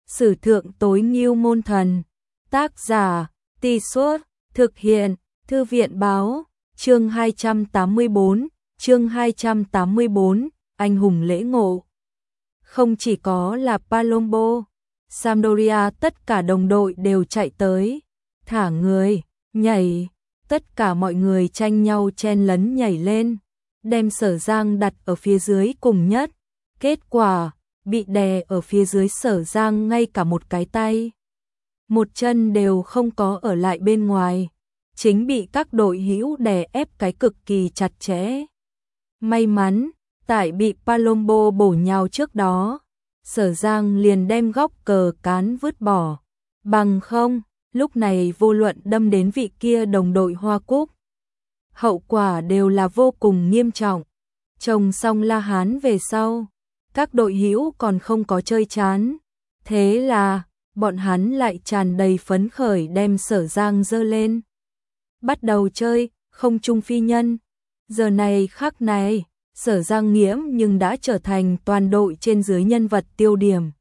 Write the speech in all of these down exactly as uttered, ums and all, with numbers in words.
Sử thượng tối ngưu môn thần. Tác giả, Tì Suốt, thực hiện, Thư viện báo, chương hai trăm tám mươi bốn, chương hai trăm tám mươi bốn, anh hùng lễ ngộ. Không chỉ có là Palombo, Sampdoria, tất cả đồng đội đều chạy tới, thả người, nhảy, tất cả mọi người tranh nhau chen lấn nhảy lên, đem Sở Giang đặt ở phía dưới cùng nhất. Kết quả, bị đè ở phía dưới Sở Giang ngay cả một cái tay, một chân đều không có ở lại bên ngoài, chính bị các đội hữu đè ép cái cực kỳ chặt chẽ. May mắn, tại bị Palombo bổ nhào trước đó, Sở Giang liền đem góc cờ cán vứt bỏ, bằng không, lúc này vô luận đâm đến vị kia đồng đội Hoa Cúc, hậu quả đều là vô cùng nghiêm trọng. Trồng xong La Hán về sau, các đội hữu còn không có chơi chán, thế là bọn hắn lại tràn đầy phấn khởi đem Sở Giang dơ lên, bắt đầu chơi không trung phi nhân. Giờ này khắc này, Sở Giang nghiễm nhưng đã trở thành toàn đội trên dưới nhân vật tiêu điểm.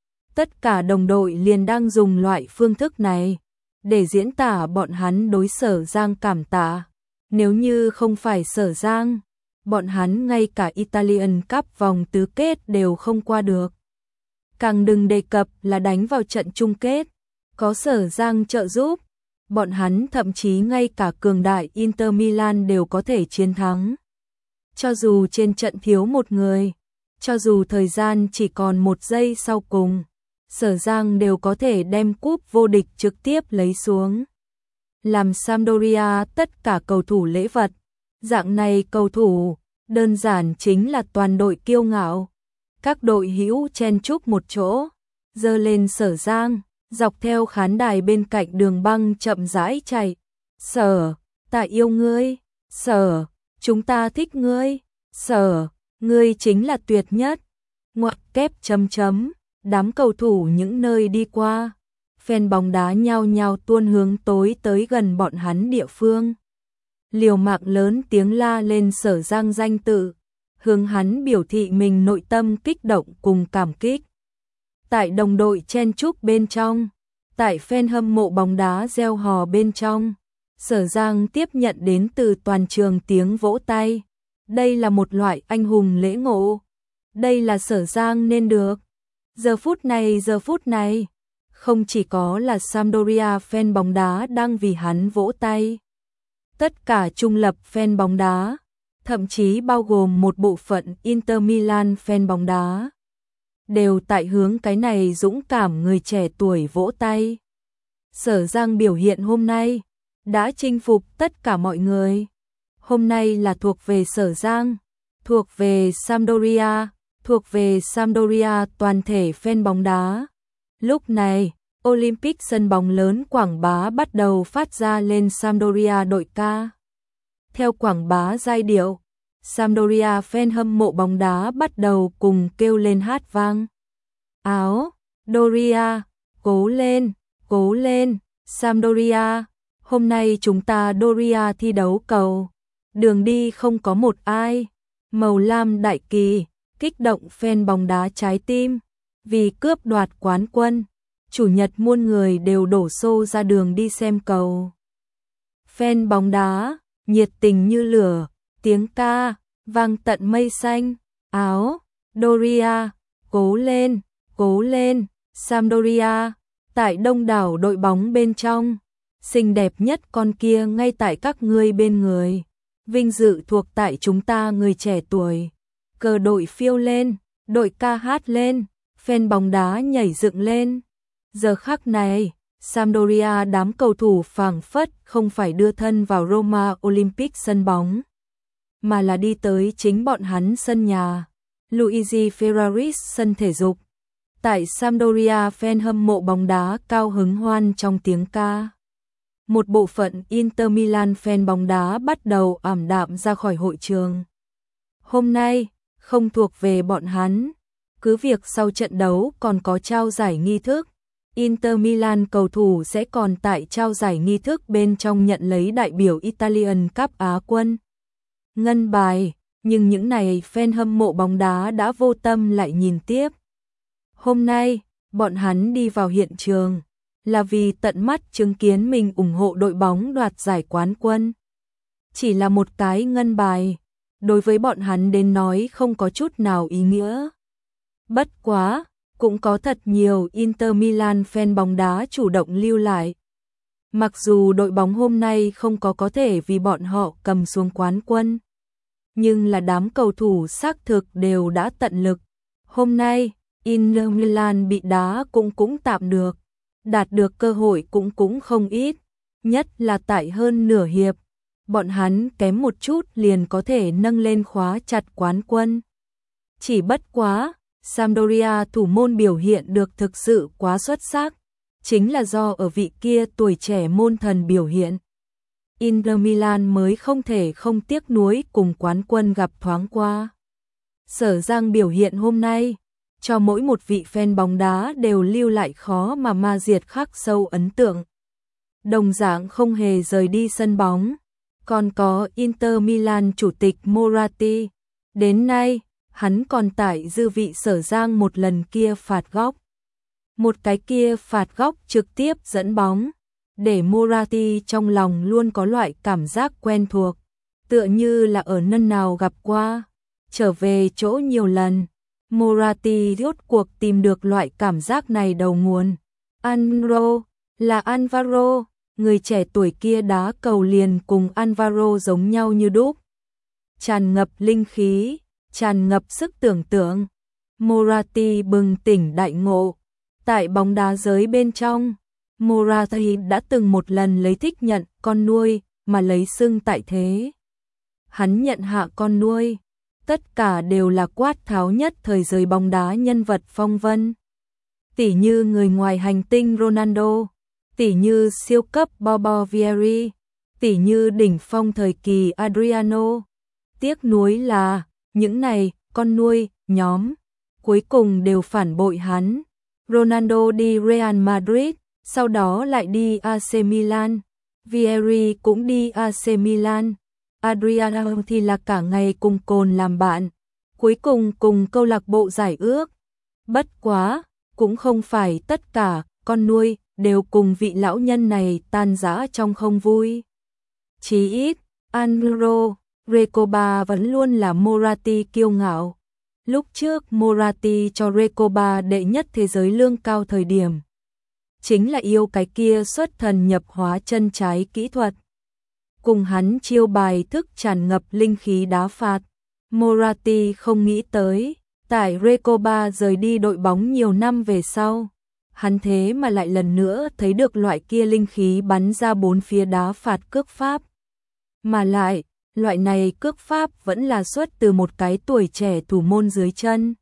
Tất cả đồng đội liền đang dùng loại phương thức này để diễn tả bọn hắn đối Sở Giang cảm tạ. Nếu như không phải Sở Giang, bọn hắn ngay cả Italian Cup vòng tứ kết đều không qua được. Càng đừng đề cập là đánh vào trận chung kết. Có Sở Giang trợ giúp, bọn hắn thậm chí ngay cả cường đại Inter Milan đều có thể chiến thắng. Cho dù trên trận thiếu một người, cho dù thời gian chỉ còn một giây sau cùng, Sở Giang đều có thể đem cúp vô địch trực tiếp lấy xuống, làm Sampdoria tất cả cầu thủ lễ vật. Dạng này cầu thủ, đơn giản chính là toàn đội kiêu ngạo. Các đội hữu chen chúc một chỗ, dơ lên Sở Giang, dọc theo khán đài bên cạnh đường băng chậm rãi chạy. Sở, ta yêu ngươi, Sở, chúng ta thích ngươi, Sở, ngươi chính là tuyệt nhất. Ngoặc kép chấm chấm, đám cầu thủ những nơi đi qua, fan bóng đá nhao nhao tuôn hướng tối tới gần bọn hắn địa phương. Liều mạng lớn tiếng la lên Sở Giang danh tự, hướng hắn biểu thị mình nội tâm kích động cùng cảm kích. Tại đồng đội chen chúc bên trong, tại fan hâm mộ bóng đá reo hò bên trong, Sở Giang tiếp nhận đến từ toàn trường tiếng vỗ tay. Đây là một loại anh hùng lễ ngộ. Đây là Sở Giang nên được. Giờ phút này, giờ phút này, không chỉ có là Sampdoria fan bóng đá đang vì hắn vỗ tay. Tất cả trung lập fan bóng đá, thậm chí bao gồm một bộ phận Inter Milan fan bóng đá, đều tại hướng cái này dũng cảm người trẻ tuổi vỗ tay. Sở Giang biểu hiện hôm nay đã chinh phục tất cả mọi người. Hôm nay là thuộc về Sở Giang, thuộc về Sampdoria, thuộc về Sampdoria toàn thể fan bóng đá. Lúc này, Olympic sân bóng lớn quảng bá bắt đầu phát ra lên Sampdoria đội ca. Theo quảng bá giai điệu, Sampdoria fan hâm mộ bóng đá bắt đầu cùng kêu lên hát vang. Áo, Doria, cố lên, cố lên, Sampdoria, hôm nay chúng ta Doria thi đấu cầu. Đường đi không có một ai, màu lam đại kỳ, kích động fan bóng đá trái tim. Vì cướp đoạt quán quân, chủ nhật muôn người đều đổ xô ra đường đi xem cầu. Fan bóng đá, nhiệt tình như lửa, tiếng ca, vang tận mây xanh. Áo, Doria, cố lên, cố lên, Sampdoria, tại đông đảo đội bóng bên trong, xinh đẹp nhất con kia ngay tại các ngươi bên người. Vinh dự thuộc tại chúng ta người trẻ tuổi. Cờ đội phiêu lên, đội ca hát lên, fan bóng đá nhảy dựng lên. Giờ khắc này, Sampdoria đám cầu thủ phảng phất không phải đưa thân vào Roma Olympic sân bóng, mà là đi tới chính bọn hắn sân nhà, Luigi Ferraris sân thể dục. Tại Sampdoria fan hâm mộ bóng đá cao hứng hoan trong tiếng ca. Một bộ phận Inter Milan fan bóng đá bắt đầu ảm đạm ra khỏi hội trường. Hôm nay, không thuộc về bọn hắn. Cứ việc sau trận đấu còn có trao giải nghi thức, Inter Milan cầu thủ sẽ còn tại trao giải nghi thức bên trong nhận lấy đại biểu Italian Cup Á quân ngân bài, nhưng những này fan hâm mộ bóng đá đã vô tâm lại nhìn tiếp. Hôm nay, bọn hắn đi vào hiện trường là vì tận mắt chứng kiến mình ủng hộ đội bóng đoạt giải quán quân. Chỉ là một cái ngân bài, đối với bọn hắn đến nói không có chút nào ý nghĩa. Bất quá, cũng có thật nhiều Inter Milan fan bóng đá chủ động lưu lại. Mặc dù đội bóng hôm nay không có có thể vì bọn họ cầm xuống quán quân, nhưng là đám cầu thủ xác thực đều đã tận lực. Hôm nay, Inter Milan bị đá cũng cũng tạm được, đạt được cơ hội cũng cũng không ít, nhất là tại hơn nửa hiệp. Bọn hắn kém một chút liền có thể nâng lên khóa chặt quán quân. Chỉ bất quá, Sampdoria thủ môn biểu hiện được thực sự quá xuất sắc, chính là do ở vị kia tuổi trẻ môn thần biểu hiện. Inter Milan mới không thể không tiếc nuối cùng quán quân gặp thoáng qua. Sở Giang biểu hiện hôm nay, cho mỗi một vị fan bóng đá đều lưu lại khó mà ma diệt khắc sâu ấn tượng. Đồng dạng không hề rời đi sân bóng. Còn có Inter Milan chủ tịch Moratti, đến nay, hắn còn tại dư vị Sở Giang một lần kia phạt góc. Một cái kia phạt góc trực tiếp dẫn bóng, để Moratti trong lòng luôn có loại cảm giác quen thuộc, tựa như là ở nơi nào gặp qua. Trở về chỗ nhiều lần, Moratti rốt cuộc tìm được loại cảm giác này đầu nguồn. Alvaro, là Alvaro. Người trẻ tuổi kia đá cầu liền cùng Alvaro giống nhau như đúc. Tràn ngập linh khí, tràn ngập sức tưởng tượng. Moratti bừng tỉnh đại ngộ. Tại bóng đá giới bên trong, Moratti đã từng một lần lấy thích nhận con nuôi mà lấy xưng tại thế. Hắn nhận hạ con nuôi, tất cả đều là quát tháo nhất thời giới bóng đá nhân vật phong vân. Tỉ như người ngoài hành tinh Ronaldo, tỉ như siêu cấp Bobo Vieri, tỉ như đỉnh phong thời kỳ Adriano. Tiếc nuối là, những này, con nuôi, nhóm, cuối cùng đều phản bội hắn. Ronaldo đi Real Madrid, sau đó lại đi a xê Milan. Vieri cũng đi a xê Milan. Adriano thì là cả ngày cùng cồn làm bạn, cuối cùng cùng câu lạc bộ giải ước. Bất quá, cũng không phải tất cả con nuôi đều cùng vị lão nhân này tan rã trong không vui. Chí ít, Alvaro Recoba vẫn luôn là Moratti kiêu ngạo. Lúc trước Moratti cho Recoba đệ nhất thế giới lương cao thời điểm, chính là yêu cái kia xuất thần nhập hóa chân trái kỹ thuật. Cùng hắn chiêu bài thức tràn ngập linh khí đá phạt. Moratti không nghĩ tới, tại Recoba rời đi đội bóng nhiều năm về sau, hắn thế mà lại lần nữa thấy được loại kia linh khí bắn ra bốn phía đá phạt cước pháp. Mà lại, loại này cước pháp vẫn là xuất từ một cái tuổi trẻ thủ môn dưới chân.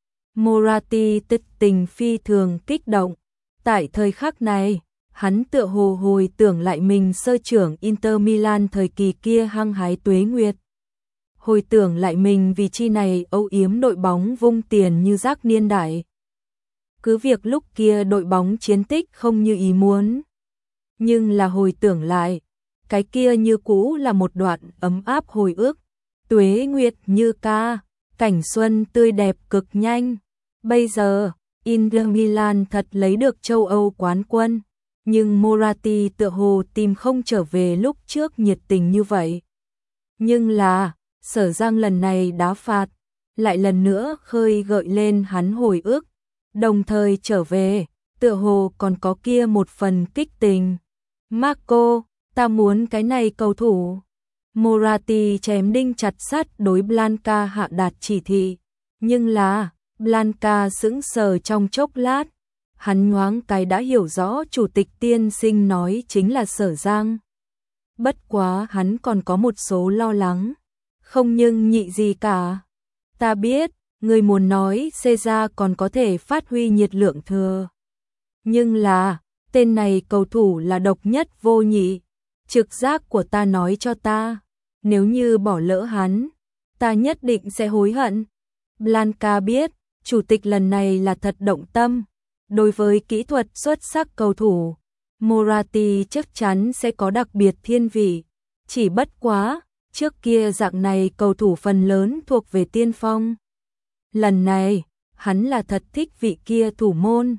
Moratti tích tình phi thường kích động. Tại thời khắc này, hắn tựa hồ hồi tưởng lại mình sơ trưởng Inter Milan thời kỳ kia hăng hái tuế nguyệt. Hồi tưởng lại mình vì chi này âu yếm đội bóng vung tiền như rác niên đại. Cứ việc lúc kia đội bóng chiến tích không như ý muốn, nhưng là hồi tưởng lại, cái kia như cũ là một đoạn ấm áp hồi ức. Tuế nguyệt như ca, cảnh xuân tươi đẹp cực nhanh. Bây giờ, Inter Milan thật lấy được châu Âu quán quân, nhưng Moratti tựa hồ tìm không trở về lúc trước nhiệt tình như vậy. Nhưng là, Sở Giang lần này đá phạt, lại lần nữa khơi gợi lên hắn hồi ức, đồng thời trở về, tựa hồ còn có kia một phần kích tình. Marco, ta muốn cái này cầu thủ. Moratti chém đinh chặt sắt đối Blanca hạ đạt chỉ thị, nhưng là, Blanca sững sờ trong chốc lát, hắn nhoáng cái đã hiểu rõ chủ tịch tiên sinh nói chính là Sở Giang. Bất quá hắn còn có một số lo lắng, không nhưng nhị gì cả. Ta biết, người muốn nói Caesar còn có thể phát huy nhiệt lượng thừa. Nhưng là, tên này cầu thủ là độc nhất vô nhị. Trực giác của ta nói cho ta, nếu như bỏ lỡ hắn, ta nhất định sẽ hối hận. Blanca biết, chủ tịch lần này là thật động tâm. Đối với kỹ thuật xuất sắc cầu thủ, Moratti chắc chắn sẽ có đặc biệt thiên vị. Chỉ bất quá, trước kia dạng này cầu thủ phần lớn thuộc về tiên phong. Lần này, hắn là thật thích vị kia thủ môn.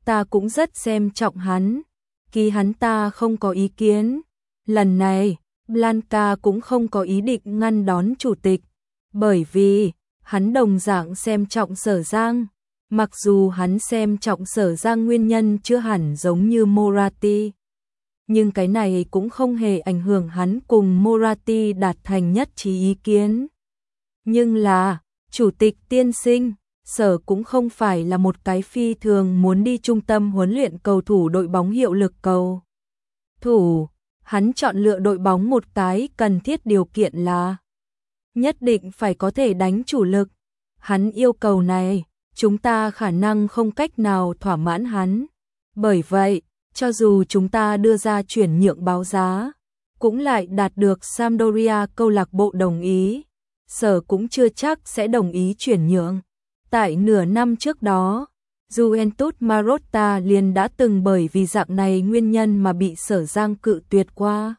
ta cũng rất xem trọng hắn, ký hắn ta không có ý kiến. Lần này, Blanca cũng không có ý định ngăn đón chủ tịch, bởi vì hắn đồng dạng xem trọng Sở Giang. Mặc dù hắn xem trọng Sở Giang nguyên nhân chưa hẳn giống như Moratti, nhưng cái này cũng không hề ảnh hưởng hắn cùng Moratti đạt thành nhất trí ý kiến. Nhưng là, chủ tịch tiên sinh, Sở cũng không phải là một cái phi thường muốn đi trung tâm huấn luyện cầu thủ đội bóng hiệu lực cầu thủ. Hắn chọn lựa đội bóng một cái cần thiết điều kiện là nhất định phải có thể đánh chủ lực. Hắn yêu cầu này, chúng ta khả năng không cách nào thỏa mãn hắn. Bởi vậy, cho dù chúng ta đưa ra chuyển nhượng báo giá, cũng lại đạt được Sampdoria câu lạc bộ đồng ý. Sở cũng chưa chắc sẽ đồng ý chuyển nhượng. Tại nửa năm trước đó, Juventus Marotta liền đã từng bởi vì dạng này nguyên nhân mà bị Sở Giang cự tuyệt qua.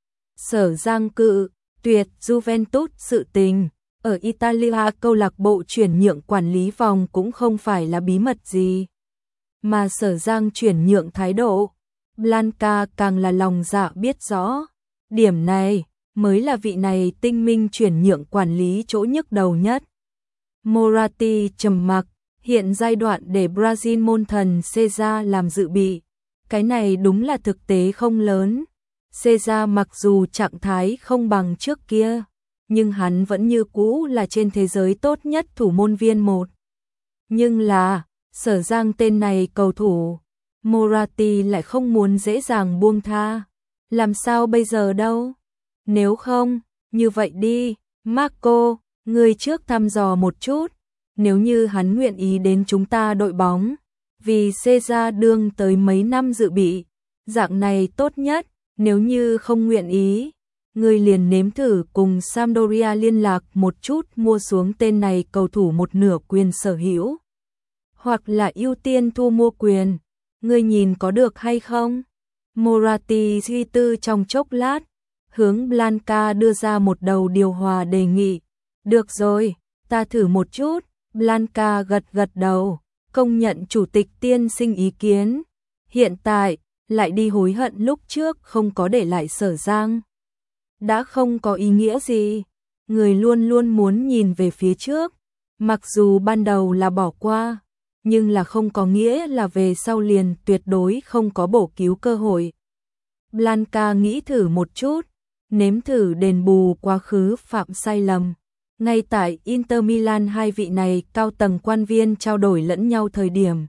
Sở Giang cự tuyệt Juventus sự tình, ở Italia câu lạc bộ chuyển nhượng quản lý vòng cũng không phải là bí mật gì. Mà Sở Giang chuyển nhượng thái độ, Blanca càng là lòng dạ biết rõ. Điểm này mới là vị này tinh minh chuyển nhượng quản lý chỗ nhức đầu nhất. Moratti trầm mặc, hiện giai đoạn để Brazil môn thần Cesar làm dự bị. Cái này đúng là thực tế không lớn. Cesar mặc dù trạng thái không bằng trước kia, nhưng hắn vẫn như cũ là trên thế giới tốt nhất thủ môn viên một. Nhưng là, Sở Giang tên này cầu thủ, Moratti lại không muốn dễ dàng buông tha. Làm sao bây giờ đâu? Nếu không, như vậy đi, Marco, ngươi trước thăm dò một chút. Nếu như hắn nguyện ý đến chúng ta đội bóng, vì Cesar đương tới mấy năm dự bị, dạng này tốt nhất. Nếu như không nguyện ý, ngươi liền nếm thử cùng Sampdoria liên lạc một chút mua xuống tên này cầu thủ một nửa quyền sở hữu. Hoặc là ưu tiên thu mua quyền, ngươi nhìn có được hay không? Moratti suy tư trong chốc lát, hướng Blanca đưa ra một đầu điều hòa đề nghị. Được rồi, ta thử một chút. Blanca gật gật đầu, công nhận chủ tịch tiên sinh ý kiến. Hiện tại, lại đi hối hận lúc trước không có để lại Sở Giang. Đã không có ý nghĩa gì, người luôn luôn muốn nhìn về phía trước. Mặc dù ban đầu là bỏ qua, nhưng là không có nghĩa là về sau liền tuyệt đối không có bổ cứu cơ hội. Blanca nghĩ thử một chút, nếm thử đền bù quá khứ phạm sai lầm. Ngay tại Inter Milan hai vị này cao tầng quan viên trao đổi lẫn nhau thời điểm,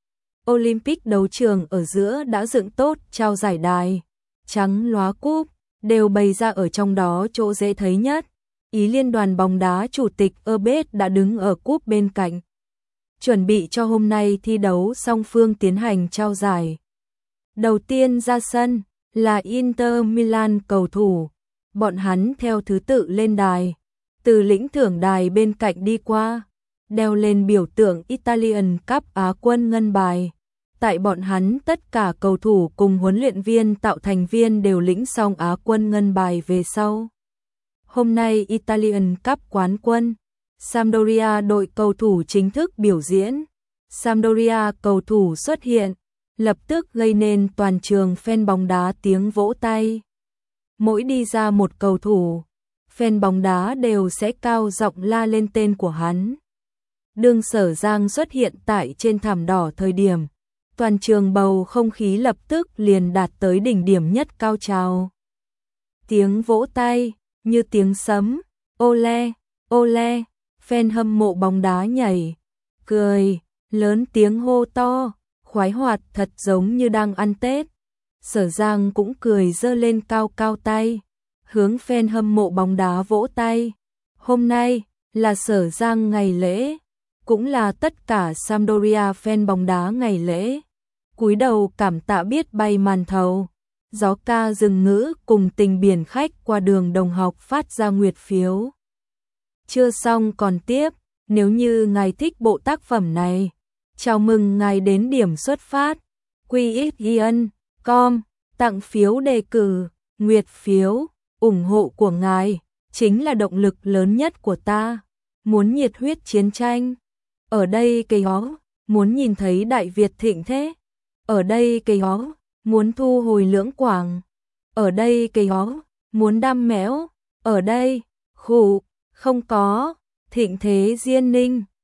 Olympic đấu trường ở giữa đã dựng tốt trao giải đài, trắng lóa cúp, đều bày ra ở trong đó chỗ dễ thấy nhất. Ý liên đoàn bóng đá chủ tịch Erbet đã đứng ở cúp bên cạnh, chuẩn bị cho hôm nay thi đấu song phương tiến hành trao giải. Đầu tiên ra sân là Inter Milan cầu thủ, bọn hắn theo thứ tự lên đài, từ lĩnh thưởng đài bên cạnh đi qua, đeo lên biểu tượng Italian Cup Á quân ngân bài. Tại bọn hắn tất cả cầu thủ cùng huấn luyện viên tạo thành viên đều lĩnh xong Á quân ngân bài về sau. Hôm nay Italian Cup quán quân, Sampdoria đội cầu thủ chính thức biểu diễn. Sampdoria cầu thủ xuất hiện, lập tức gây nên toàn trường fan bóng đá tiếng vỗ tay. Mỗi đi ra một cầu thủ, fan bóng đá đều sẽ cao giọng la lên tên của hắn. Đương Sở Giang xuất hiện tại trên thảm đỏ thời điểm, toàn trường bầu không khí lập tức liền đạt tới đỉnh điểm nhất cao trào. Tiếng vỗ tay, như tiếng sấm, ole, ole, fan hâm mộ bóng đá nhảy, cười, lớn tiếng hô to, khoái hoạt thật giống như đang ăn Tết. Sở Giang cũng cười giơ lên cao cao tay, hướng fan hâm mộ bóng đá vỗ tay. Hôm nay là Sở Giang ngày lễ, cũng là tất cả Sampdoria fan bóng đá ngày lễ. Cúi đầu cảm tạ biết bay màn thầu, gió ca rừng ngữ cùng tình biển khách qua đường đồng học phát ra nguyệt phiếu. Chưa xong còn tiếp, nếu như ngài thích bộ tác phẩm này, chào mừng ngài đến điểm xuất phát, quy x ian chấm com, tặng phiếu đề cử, nguyệt phiếu, ủng hộ của ngài, chính là động lực lớn nhất của ta. Muốn nhiệt huyết chiến tranh, ở đây cây ó, muốn nhìn thấy Đại Việt thịnh thế. ở đây cây ó, muốn thu hồi lưỡng quảng, ở đây cây ó, muốn đam méo, ở đây, khụ, không có, thịnh thế Diên Ninh.